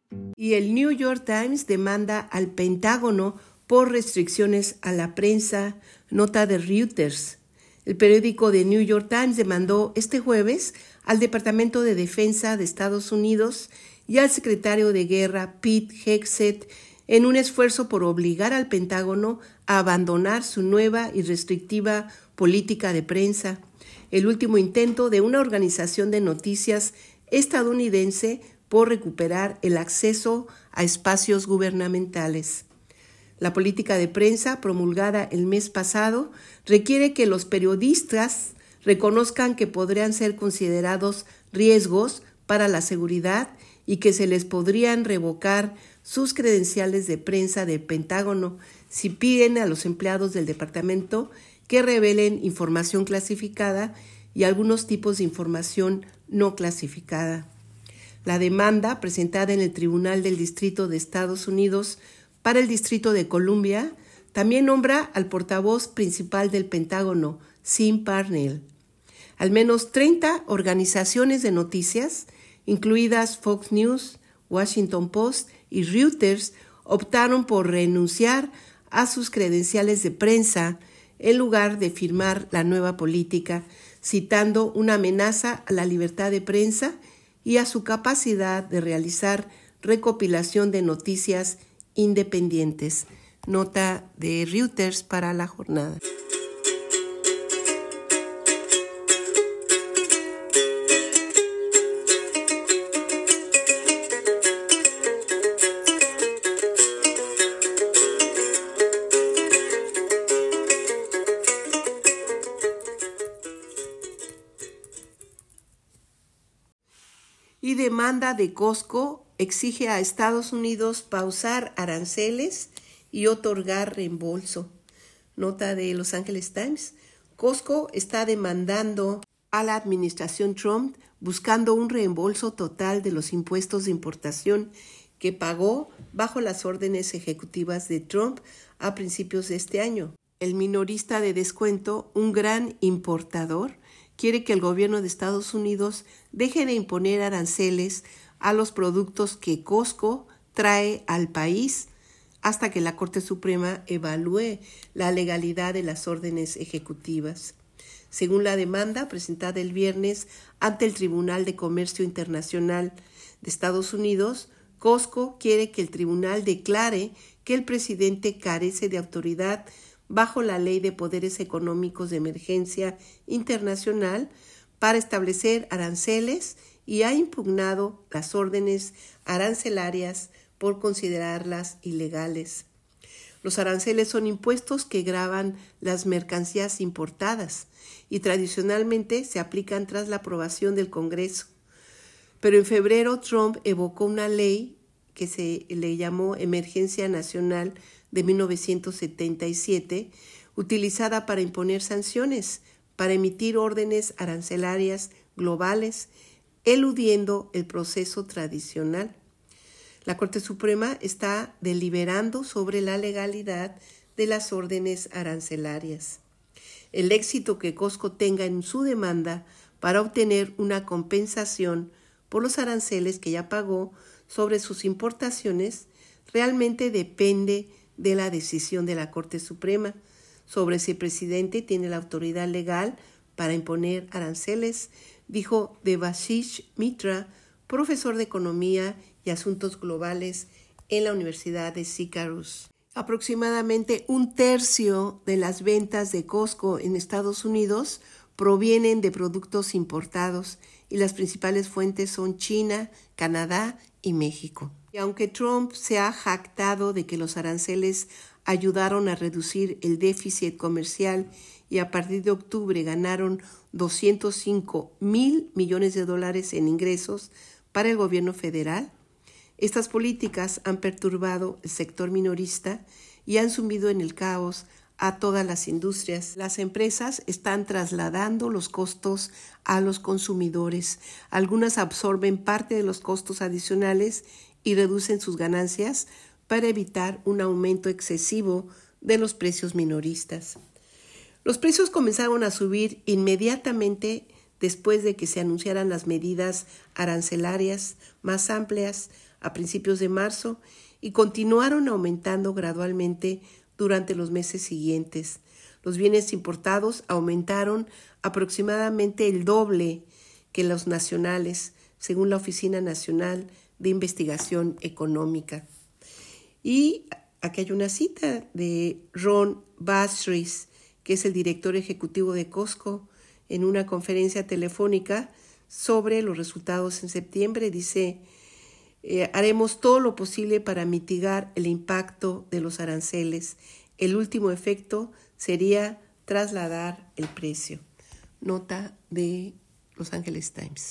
Y el New York Times demanda al Pentágono por restricciones a la prensa, nota de Reuters. El periódico The New York Times demandó este jueves al Departamento de Defensa de Estados Unidos y al secretario de Guerra Pete Hegseth en un esfuerzo por obligar al Pentágono a abandonar su nueva y restrictiva política de prensa, el último intento de una organización de noticias estadounidense por recuperar el acceso a espacios gubernamentales. La política de prensa promulgada el mes pasado requiere que los periodistas reconozcan que podrían ser considerados riesgos para la seguridad y que se les podrían revocar sus credenciales de prensa del Pentágono si piden a los empleados del departamento que revelen información clasificada y algunos tipos de información no clasificada. La demanda presentada en el Tribunal del Distrito de Estados Unidos para el Distrito de Columbia también nombra al portavoz principal del Pentágono, Sim Parnell. Al menos treinta organizaciones de noticias, incluidas Fox News, Washington Post y Reuters, optaron por renunciar a sus credenciales de prensa en lugar de firmar la nueva política, citando una amenaza a la libertad de prensa y a su capacidad de realizar recopilación de noticias independientes. Nota de Reuters para la jornada. Y demanda de Costco exige a Estados Unidos pausar aranceles y otorgar reembolso. Nota de Los Angeles Times. Costco está demandando a la administración Trump buscando un reembolso total de los impuestos de importación que pagó bajo las órdenes ejecutivas de Trump a principios de este año. El minorista de descuento, un gran importador, quiere que el gobierno de Estados Unidos deje de imponer aranceles a los productos que Costco trae al país hasta que la Corte Suprema evalúe la legalidad de las órdenes ejecutivas. Según la demanda presentada el viernes ante el Tribunal de Comercio Internacional de Estados Unidos, Costco quiere que el tribunal declare que el presidente carece de autoridad bajo la Ley de Poderes Económicos de Emergencia Internacional para establecer aranceles y ha impugnado las órdenes arancelarias por considerarlas ilegales. Los aranceles son impuestos que gravan las mercancías importadas y tradicionalmente se aplican tras la aprobación del Congreso. Pero en febrero Trump evocó una ley que se le llamó Emergencia Nacional de mil novecientos setenta y siete, utilizada para imponer sanciones, para emitir órdenes arancelarias globales, eludiendo el proceso tradicional. La Corte Suprema está deliberando sobre la legalidad de las órdenes arancelarias. El éxito que Costco tenga en su demanda para obtener una compensación por los aranceles que ya pagó sobre sus importaciones realmente depende de la decisión de la Corte Suprema sobre si el presidente tiene la autoridad legal para imponer aranceles, dijo Debashish Mitra, profesor de Economía y Asuntos Globales en la Universidad de Syracuse. Aproximadamente un tercio de las ventas de Costco en Estados Unidos provienen de productos importados y las principales fuentes son China, Canadá y México. Y aunque Trump se ha jactado de que los aranceles ayudaron a reducir el déficit comercial y a partir de octubre ganaron doscientos cinco mil millones de dólares en ingresos para el gobierno federal, estas políticas han perturbado el sector minorista y han sumido en el caos a todas las industrias. Las empresas están trasladando los costos a los consumidores. Algunas absorben parte de los costos adicionales y reducen sus ganancias para evitar un aumento excesivo de los precios minoristas. Los precios comenzaron a subir inmediatamente después de que se anunciaran las medidas arancelarias más amplias a principios de marzo y continuaron aumentando gradualmente durante los meses siguientes. Los bienes importados aumentaron aproximadamente el doble que los nacionales, según la Oficina Nacional de Investigación Económica. Y aquí hay una cita de Ron Bastris, que es el director ejecutivo de Costco, en una conferencia telefónica sobre los resultados en septiembre. Dice, eh, haremos todo lo posible para mitigar el impacto de los aranceles. El último efecto sería trasladar el precio. Nota de Los Angeles Times.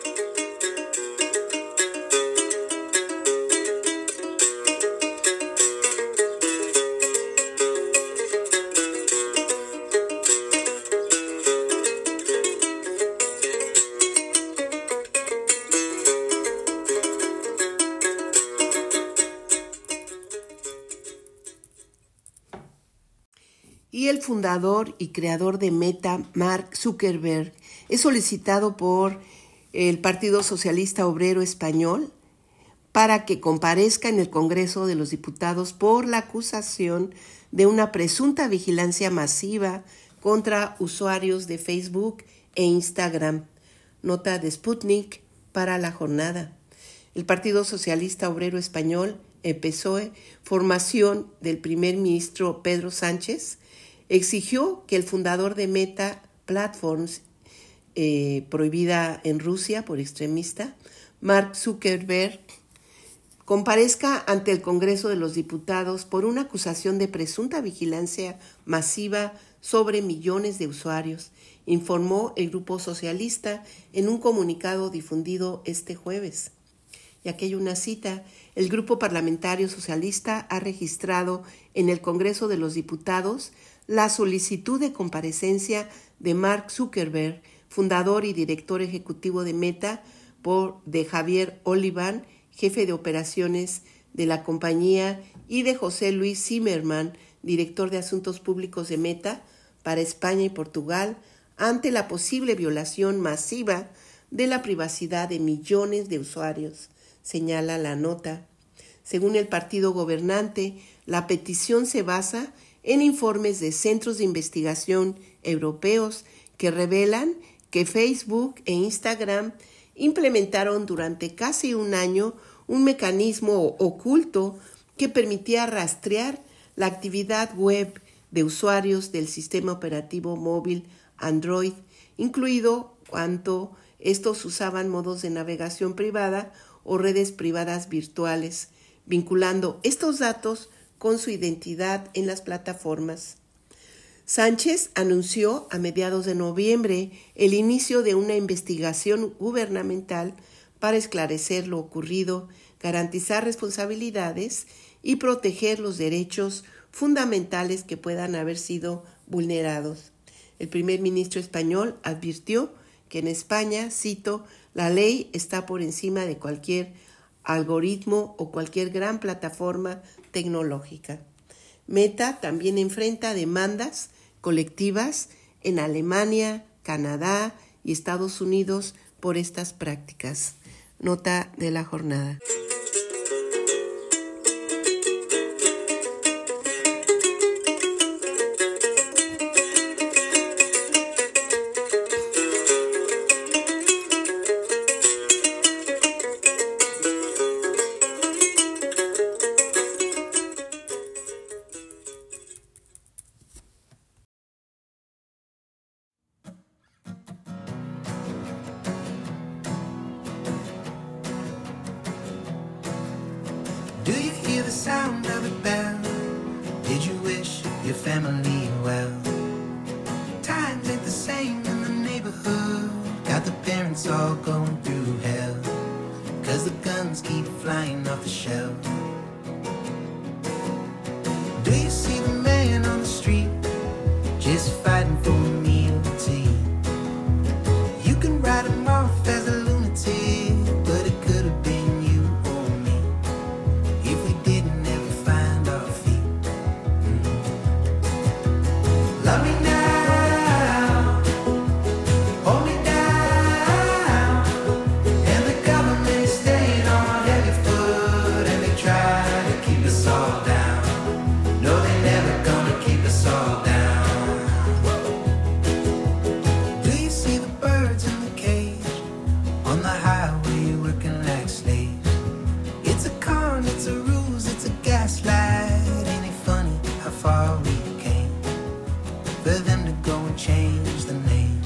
Y el fundador y creador de Meta, Mark Zuckerberg, es solicitado por el Partido Socialista Obrero Español para que comparezca en el Congreso de los Diputados por la acusación de una presunta vigilancia masiva contra usuarios de Facebook e Instagram. Nota de Sputnik para la jornada. El Partido Socialista Obrero Español, el P S O E, formación del primer ministro Pedro Sánchez, exigió que el fundador de Meta Platforms, eh, prohibida en Rusia por extremista, Mark Zuckerberg, comparezca ante el Congreso de los Diputados por una acusación de presunta vigilancia masiva sobre millones de usuarios, informó el Grupo Socialista en un comunicado difundido este jueves. Y aquí hay una cita. El Grupo Parlamentario Socialista ha registrado en el Congreso de los Diputados la solicitud de comparecencia de Mark Zuckerberg, fundador y director ejecutivo de Meta, por de Javier Olivan, jefe de operaciones de la compañía, y de José Luis Zimmerman, director de Asuntos Públicos de Meta, para España y Portugal, ante la posible violación masiva de la privacidad de millones de usuarios, señala la nota. Según el partido gobernante, la petición se basa en informes de centros de investigación europeos que revelan que Facebook e Instagram implementaron durante casi un año un mecanismo oculto que permitía rastrear la actividad web de usuarios del sistema operativo móvil Android, incluido cuando estos usaban modos de navegación privada o redes privadas virtuales, vinculando estos datos con su identidad en las plataformas. Sánchez anunció a mediados de noviembre el inicio de una investigación gubernamental para esclarecer lo ocurrido, garantizar responsabilidades y proteger los derechos fundamentales que puedan haber sido vulnerados. El primer ministro español advirtió que en España, cito, la ley está por encima de cualquier algoritmo o cualquier gran plataforma tecnológica. Meta también enfrenta demandas colectivas en Alemania, Canadá y Estados Unidos por estas prácticas. Nota de la jornada. Do you hear the sound of a bell? Did you wish your family well? Times ain't the same in the neighborhood. Got the parents all going through hell, 'cause the guns keep flying off the shelf. Do you see the man on the street just fighting for a meal to eat? You can write him off as a lunatic, but it could have been you or me if we didn't ever find our feet. Mm. Love me now, hold me down, and the government stayed on heavy foot. the highway working like slaves. It's a con, it's a ruse, it's a gaslight. Ain't it funny how far we came for them to go and change the name?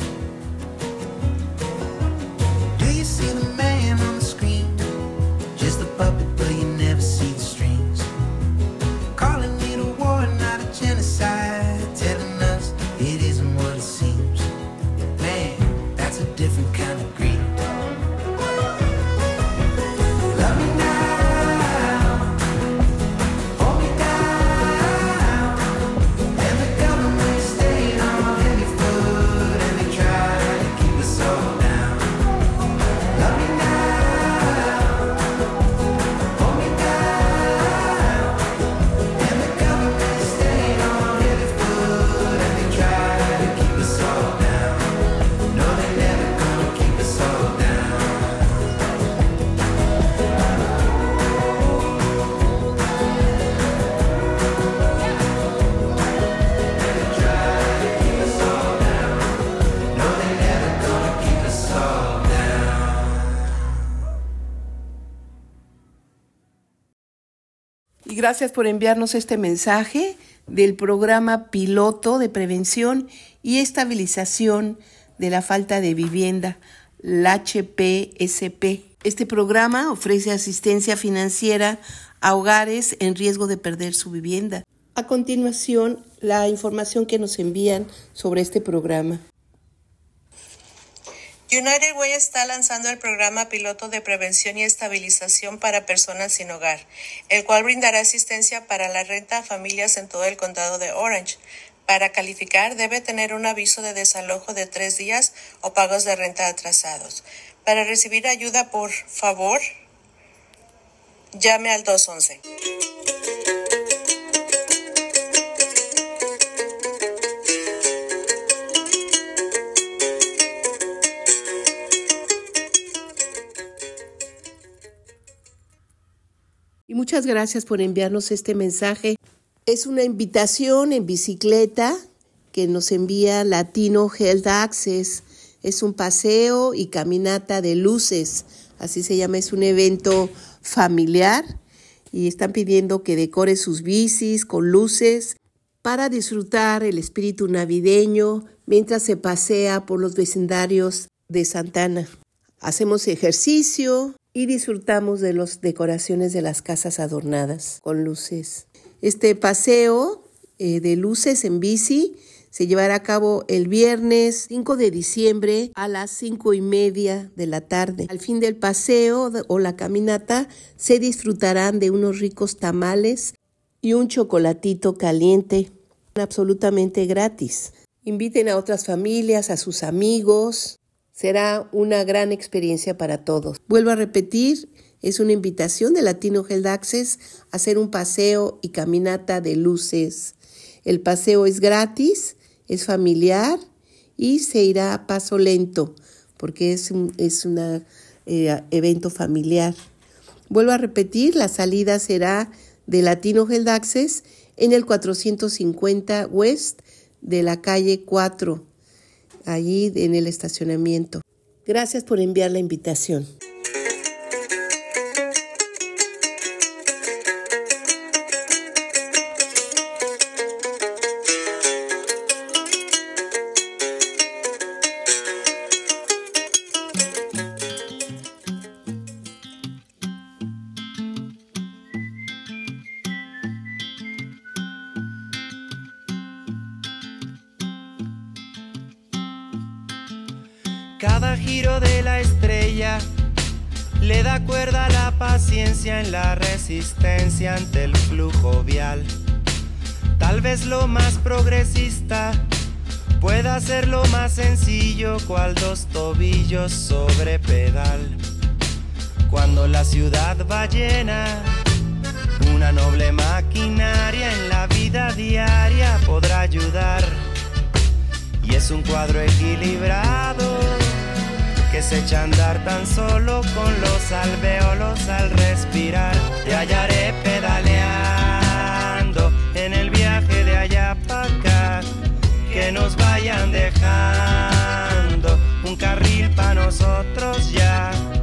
Do you see the man on the screen? Just a puppet, but you never see the strings. Calling it a war, not a genocide. Telling us it isn't what it seems. Man, that's a different kind of greed. Love me now, hold me down. And the government stayed on heavy foot, and they try to keep us all down. Love me now, hold me down. And the government stayed on heavy foot, and they try to keep us all down. No, they never gonna keep us all down. Y gracias por enviarnos este mensaje del programa piloto de prevención y estabilización de la falta de vivienda, el H P S P. Este programa ofrece asistencia financiera a hogares en riesgo de perder su vivienda. A continuación, la información que nos envían sobre este programa. United Way está lanzando el programa piloto de prevención y estabilización para personas sin hogar, el cual brindará asistencia para la renta a familias en todo el condado de Orange. Para calificar, debe tener un aviso de desalojo de tres días o pagos de renta atrasados. Para recibir ayuda, por favor, llame al dos once. Y muchas gracias por enviarnos este mensaje. Es una invitación en bicicleta que nos envía Latino Health Access. Es un paseo y caminata de luces, así se llama, es un evento familiar y están pidiendo que decore sus bicis con luces para disfrutar el espíritu navideño mientras se pasea por los vecindarios de Santa Ana. Hacemos ejercicio y disfrutamos de las decoraciones de las casas adornadas con luces. Este paseo eh, de luces en bici se llevará a cabo el viernes cinco de diciembre a las cinco y media de la tarde. Al fin del paseo o la caminata se disfrutarán de unos ricos tamales y un chocolatito caliente, absolutamente gratis. Inviten a otras familias, a sus amigos. Será una gran experiencia para todos. Vuelvo a repetir, es una invitación de Latino Health Access a hacer un paseo y caminata de luces. El paseo es gratis, es familiar y se irá a paso lento porque es un es una, eh, evento familiar. Vuelvo a repetir, la salida será de Latino Health Access en el cuatrocientos cincuenta West de la calle cuatro, allí en el estacionamiento. Gracias por enviar la invitación. Cada giro de la estrella le da cuerda a la paciencia en la resistencia ante el flujo vial. Tal vez lo más progresista pueda ser lo más sencillo, cual dos tobillos sobre pedal. Cuando la ciudad va llena, una noble maquinaria en la vida diaria podrá ayudar. Y es un cuadro equilibrado que se echa a andar tan solo con los alvéolos al respirar. Te hallaré pedaleando en el viaje de allá para acá, que nos vayan dejando un carril para nosotros ya.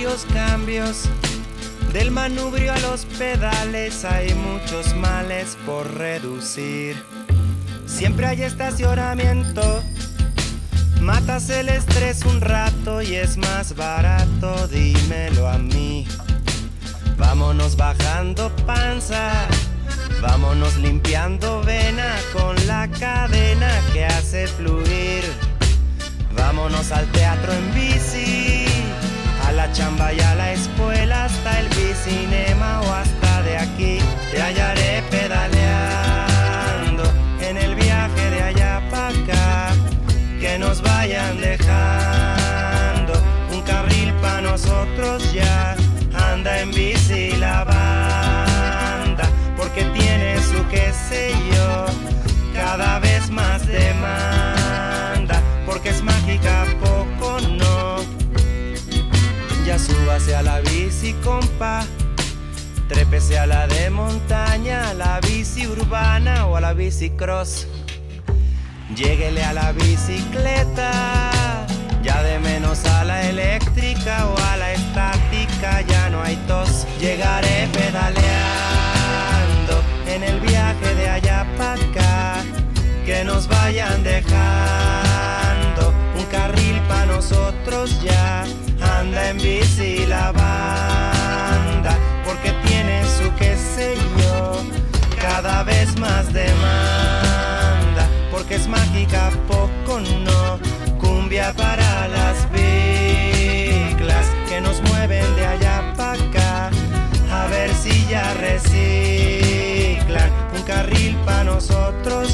muchos cambios. Del manubrio a los pedales hay muchos males por reducir. Siempre hay estacionamiento. Matas el estrés un rato y es más barato, dímelo a mí. Vámonos bajando panza, vámonos limpiando vena con la cadena que hace fluir. Vámonos al teatro en bici, a la chamba y a la escuela, hasta el bicinema o hasta de aquí. Te hallaré pedaleando en el viaje de allá para acá. Que nos vayan dejando un carril pa' nosotros ya. Anda en bici la banda, porque tiene su qué sé yo, cada vez más demanda, porque es mágica, poco no. Ya súbase a la bici, compa, trépese a la de montaña, a la bici urbana o a la bici cross. Lléguele a la bicicleta, ya de menos a la eléctrica o a la estática, ya no hay tos. Llegaré pedaleando en el viaje de allá para acá. Que nos vayan dejando un carril pa' nosotros ya. Anda en bici la banda, porque tiene su qué sé yo, cada vez más demanda, porque es mágica, poco no. Cumbia para las biclas que nos mueven de allá para acá. A ver si ya reciclan un carril pa' nosotros